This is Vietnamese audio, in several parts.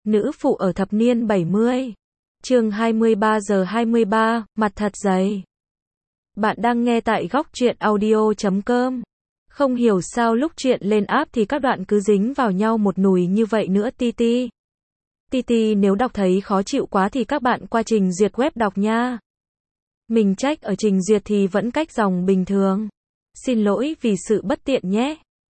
Nữ phụ ở thập niên 70. Chương 23 giờ 23, mặt thật dày. Bạn đang nghe tại góc truyện audio.com. Không hiểu sao lúc chuyện lên app thì các đoạn cứ dính vào nhau một nùi như vậy nữa Titi. Titi nếu đọc thấy khó chịu quá thì các bạn qua trình duyệt web đọc nha. Mình check ở trình duyệt thì vẫn cách dòng bình thường. Xin lỗi vì sự bất tiện nhé.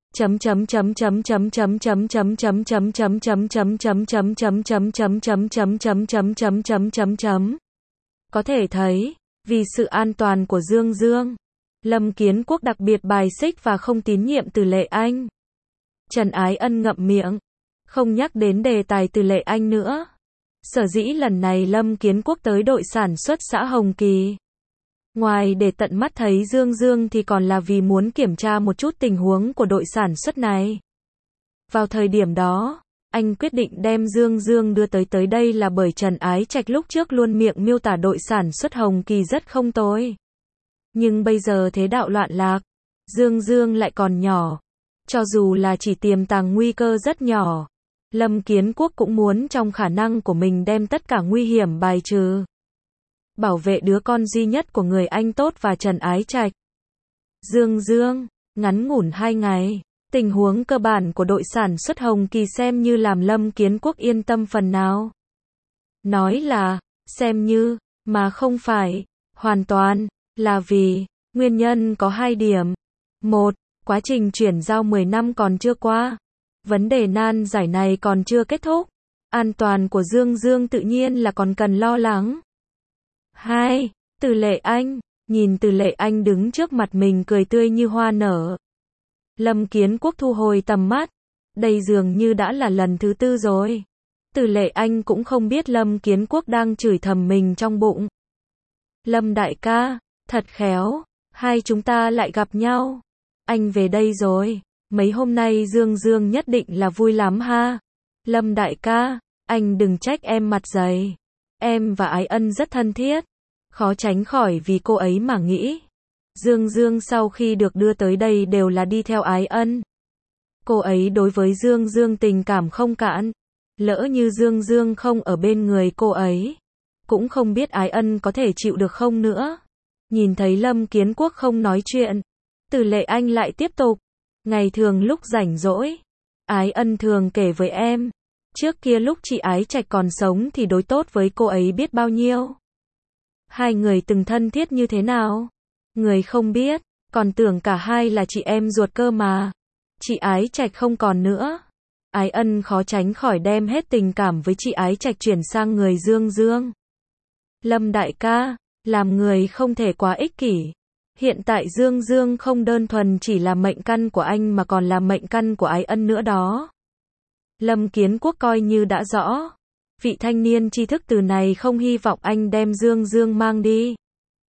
Có thể thấy, vì sự an toàn của Dương Dương, Lâm Kiến Quốc đặc biệt bài xích và không tín nhiệm Từ Lệ Anh. Trần Ái Ân ngậm miệng, không nhắc đến đề tài Từ Lệ Anh nữa. Sở dĩ lần này Lâm Kiến Quốc tới đội sản xuất xã Hồng Kỳ, ngoài để tận mắt thấy Dương Dương thì còn là vì muốn kiểm tra một chút tình huống của đội sản xuất này. Vào thời điểm đó, anh quyết định đem Dương Dương đưa tới đây là bởi Trần Ái Trạch lúc trước luôn miệng miêu tả đội sản xuất Hồng Kỳ rất không tồi. Nhưng bây giờ thế đạo loạn lạc, Dương Dương lại còn nhỏ. Cho dù là chỉ tiềm tàng nguy cơ rất nhỏ, Lâm Kiến Quốc cũng muốn trong khả năng của mình đem tất cả nguy hiểm bài trừ. Bảo vệ đứa con duy nhất của người anh tốt và Trần Ái Trạch. Dương Dương, ngắn ngủn 2 ngày, tình huống cơ bản của đội sản xuất Hồng Kỳ xem như làm Lâm Kiến Quốc yên tâm phần nào. Nói là, xem như, mà không phải, hoàn toàn, là vì, nguyên nhân có 2 điểm. 1. Quá trình chuyển giao 10 năm còn chưa qua. Vấn đề nan giải này còn chưa kết thúc. An toàn của Dương Dương tự nhiên là còn cần lo lắng. 2. Từ Lệ Anh. Nhìn Từ Lệ Anh đứng trước mặt mình cười tươi như hoa nở. Lâm Kiến Quốc thu hồi tầm mắt. Đây dường như đã là lần thứ 4 rồi. Từ Lệ Anh cũng không biết Lâm Kiến Quốc đang chửi thầm mình trong bụng. Lâm đại ca, thật khéo, hai chúng ta lại gặp nhau. Anh về đây rồi, mấy hôm nay Dương Dương nhất định là vui lắm ha. Lâm đại ca, anh đừng trách em mặt dày. Em và Ái Ân rất thân thiết. Khó tránh khỏi vì cô ấy mà nghĩ. Dương Dương sau khi được đưa tới đây đều là đi theo Ái Ân. Cô ấy đối với Dương Dương tình cảm không cạn. Lỡ như Dương Dương không ở bên người cô ấy, cũng không biết Ái Ân có thể chịu được không nữa. Nhìn thấy Lâm Kiến Quốc không nói chuyện, Từ Lệ Anh lại tiếp tục. Ngày thường lúc rảnh rỗi, Ái Ân thường kể với em. Trước kia lúc chị Ái Trạch còn sống thì đối tốt với cô ấy biết bao nhiêu. Hai người từng thân thiết như thế nào? Người không biết, còn tưởng cả hai là chị em ruột cơ mà. Chị Ái Trạch không còn nữa. Ái Ân khó tránh khỏi đem hết tình cảm với chị Ái Trạch chuyển sang người Dương Dương. Lâm đại ca, làm người không thể quá ích kỷ. Hiện tại Dương Dương không đơn thuần chỉ là mệnh căn của anh mà còn là mệnh căn của Ái Ân nữa đó. Lâm Kiến Quốc coi như đã rõ. Vị thanh niên tri thức từ này không hy vọng anh đem Dương Dương mang đi,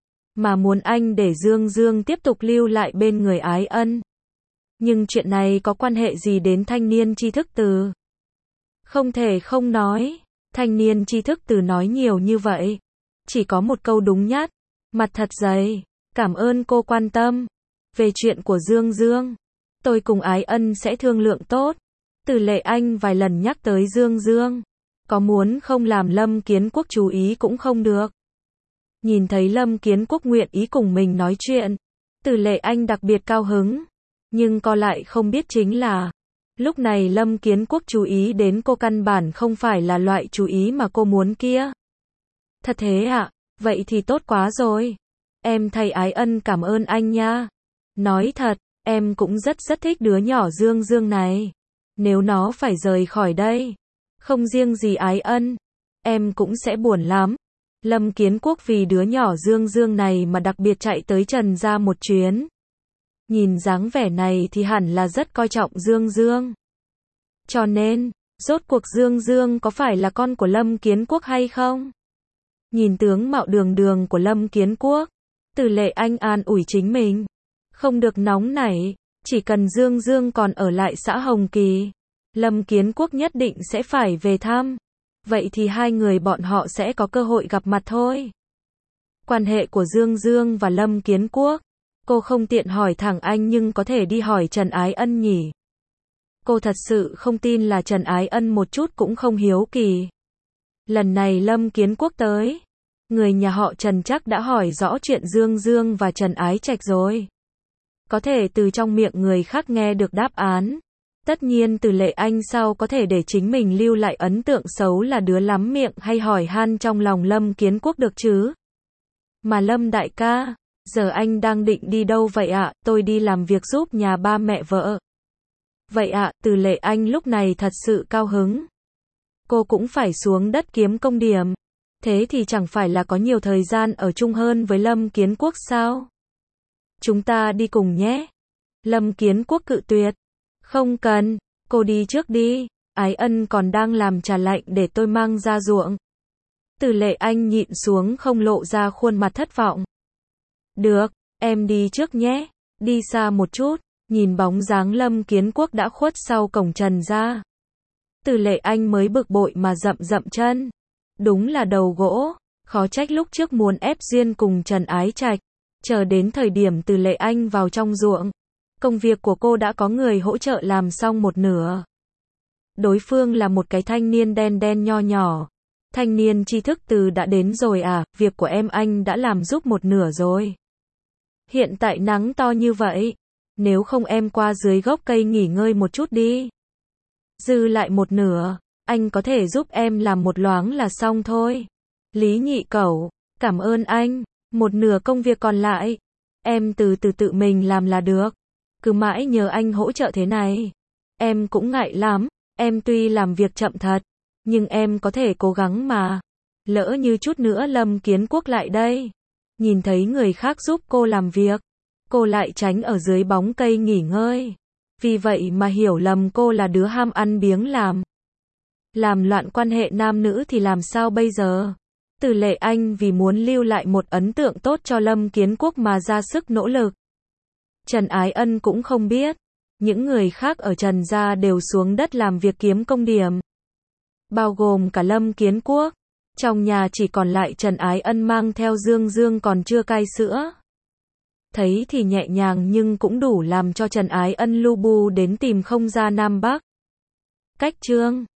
mà muốn anh để Dương Dương tiếp tục lưu lại bên người Ái Ân. Nhưng chuyện này có quan hệ gì đến thanh niên tri thức từ? Không thể không nói. Thanh niên tri thức từ nói nhiều như vậy, chỉ có một câu đúng nhất. Mặt thật dày. Cảm ơn cô quan tâm. Về chuyện của Dương Dương, tôi cùng Ái Ân sẽ thương lượng tốt. Từ Lệ Anh vài lần nhắc tới Dương Dương. Có muốn không làm Lâm Kiến Quốc chú ý cũng không được. Nhìn thấy Lâm Kiến Quốc nguyện ý cùng mình nói chuyện, Từ Lệ Anh đặc biệt cao hứng. Nhưng cô lại không biết chính là, lúc này Lâm Kiến Quốc chú ý đến cô căn bản không phải là loại chú ý mà cô muốn kia. Thật thế ạ? Vậy thì tốt quá rồi. Em thay Ái Ân cảm ơn anh nha. Nói thật, em cũng rất thích đứa nhỏ Dương Dương này. Nếu nó phải rời khỏi đây, không riêng gì Ái Ân, em cũng sẽ buồn lắm. Lâm Kiến Quốc vì đứa nhỏ Dương Dương này mà đặc biệt chạy tới Trần gia một chuyến. Nhìn dáng vẻ này thì hẳn là rất coi trọng Dương Dương. Cho nên, rốt cuộc Dương Dương có phải là con của Lâm Kiến Quốc hay không? Nhìn tướng mạo đường đường của Lâm Kiến Quốc, Từ Lệ Anh an ủi chính mình. Không được nóng nảy, chỉ cần Dương Dương còn ở lại xã Hồng Kỳ, Lâm Kiến Quốc nhất định sẽ phải về thăm. Vậy thì hai người bọn họ sẽ có cơ hội gặp mặt thôi. Quan hệ của Dương Dương và Lâm Kiến Quốc, cô không tiện hỏi thẳng anh nhưng có thể đi hỏi Trần Ái Ân nhỉ. Cô thật sự không tin là Trần Ái Ân một chút cũng không hiếu kỳ. Lần này Lâm Kiến Quốc tới, người nhà họ Trần chắc đã hỏi rõ chuyện Dương Dương và Trần Ái Trạch rồi. Có thể từ trong miệng người khác nghe được đáp án. Tất nhiên Từ Lệ Anh sao có thể để chính mình lưu lại ấn tượng xấu là đứa lắm miệng hay hỏi han trong lòng Lâm Kiến Quốc được chứ. Mà Lâm đại ca, giờ anh đang định đi đâu vậy ạ? Tôi đi làm việc giúp nhà ba mẹ vợ. Vậy ạ, Từ Lệ Anh lúc này thật sự cao hứng. Cô cũng phải xuống đất kiếm công điểm. Thế thì chẳng phải là có nhiều thời gian ở chung hơn với Lâm Kiến Quốc sao? Chúng ta đi cùng nhé. Lâm Kiến Quốc cự tuyệt. Không cần, cô đi trước đi. Ái Ân còn đang làm trà lạnh để tôi mang ra ruộng. Từ Lệ Anh nhịn xuống không lộ ra khuôn mặt thất vọng. Được, em đi trước nhé. Đi xa một chút, nhìn bóng dáng Lâm Kiến Quốc đã khuất sau cổng Trần gia. Từ Lệ Anh mới bực bội mà dậm dậm chân. Đúng là đầu gỗ, khó trách lúc trước muốn ép duyên cùng Trần Ái Trạch. Chờ đến thời điểm Từ Lệ Anh vào trong ruộng, công việc của cô đã có người hỗ trợ làm xong một nửa. Đối phương là một cái thanh niên đen đen nho nhỏ. Thanh niên tri thức từ đã đến rồi à, việc của em anh đã làm giúp một nửa rồi. Hiện tại nắng to như vậy, nếu không em qua dưới gốc cây nghỉ ngơi một chút đi. Dư lại một nửa, anh có thể giúp em làm một loáng là xong thôi. Lý Nhị Cẩu, cảm ơn anh, một nửa công việc còn lại, em từ từ tự mình làm là được. Cứ mãi nhờ anh hỗ trợ thế này, em cũng ngại lắm, em tuy làm việc chậm thật, nhưng em có thể cố gắng mà. Lỡ như chút nữa Lâm Kiến Quốc lại đây, nhìn thấy người khác giúp cô làm việc, cô lại tránh ở dưới bóng cây nghỉ ngơi. Vì vậy mà hiểu lầm cô là đứa ham ăn biếng làm loạn quan hệ nam nữ thì làm sao bây giờ? Từ Lệ Anh vì muốn lưu lại một ấn tượng tốt cho Lâm Kiến Quốc mà ra sức nỗ lực. Trần Ái Ân cũng không biết, những người khác ở Trần gia đều xuống đất làm việc kiếm công điểm. Bao gồm cả Lâm Kiến Quốc. Trong nhà chỉ còn lại Trần Ái Ân mang theo Dương Dương còn chưa cai sữa. Thấy thì nhẹ nhàng nhưng cũng đủ làm cho Trần Ái Ân lu bu đến tìm không ra Nam Bắc. Cách chương